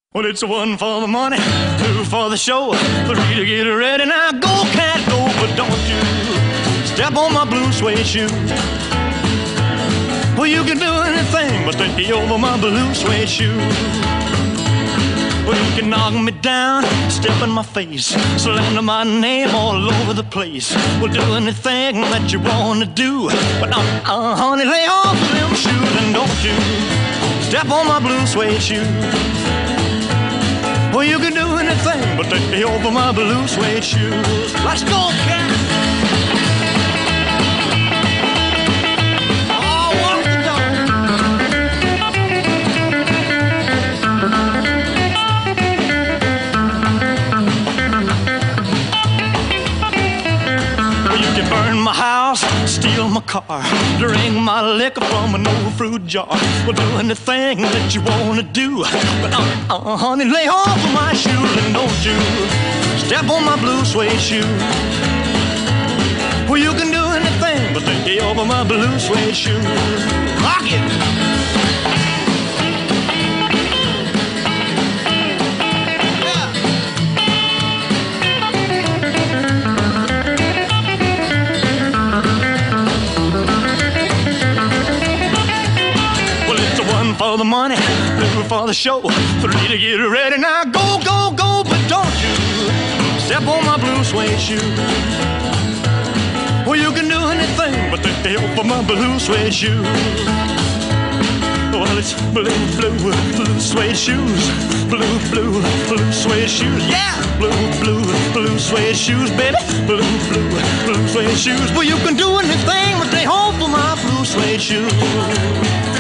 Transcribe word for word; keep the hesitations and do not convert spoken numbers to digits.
Well, it's one for the money, two for the show, three to get ready. Now go, cat, go, but don't you step on my blue suede shoe. Well, you can do anything but stay over my blue suede shoe. Well, you can knock me down, step in my face, slander my name all over the place. Well, do anything that you want to do, but uh, uh, honey, lay off of them shoes and don't you step on my blue suede shoe. Well, you can do anything but take over my blue suede shoes. Let's go, cat! Oh, walk the dog. Well, you can burn my house, steal my car, drink my liquor from an old fruit jar. Well, do anything that you want to do, but uh, uh, honey, lay off of my shoes and don't you step on my blue suede shoe. Well, you can do anything but lay over my blue suede shoe. Rock it! For the money, two for the show, three to get ready. Now go, go, go, but don't you step on my blue suede shoe. Well, you can do anything but take over my blue suede shoe. Well, it's blue, blue, blue suede shoes, blue, blue, blue suede shoes, yeah, blue, blue, blue suede shoes, baby, blue, blue, blue suede shoes. Well, you can do anything but take over my blue suede shoes.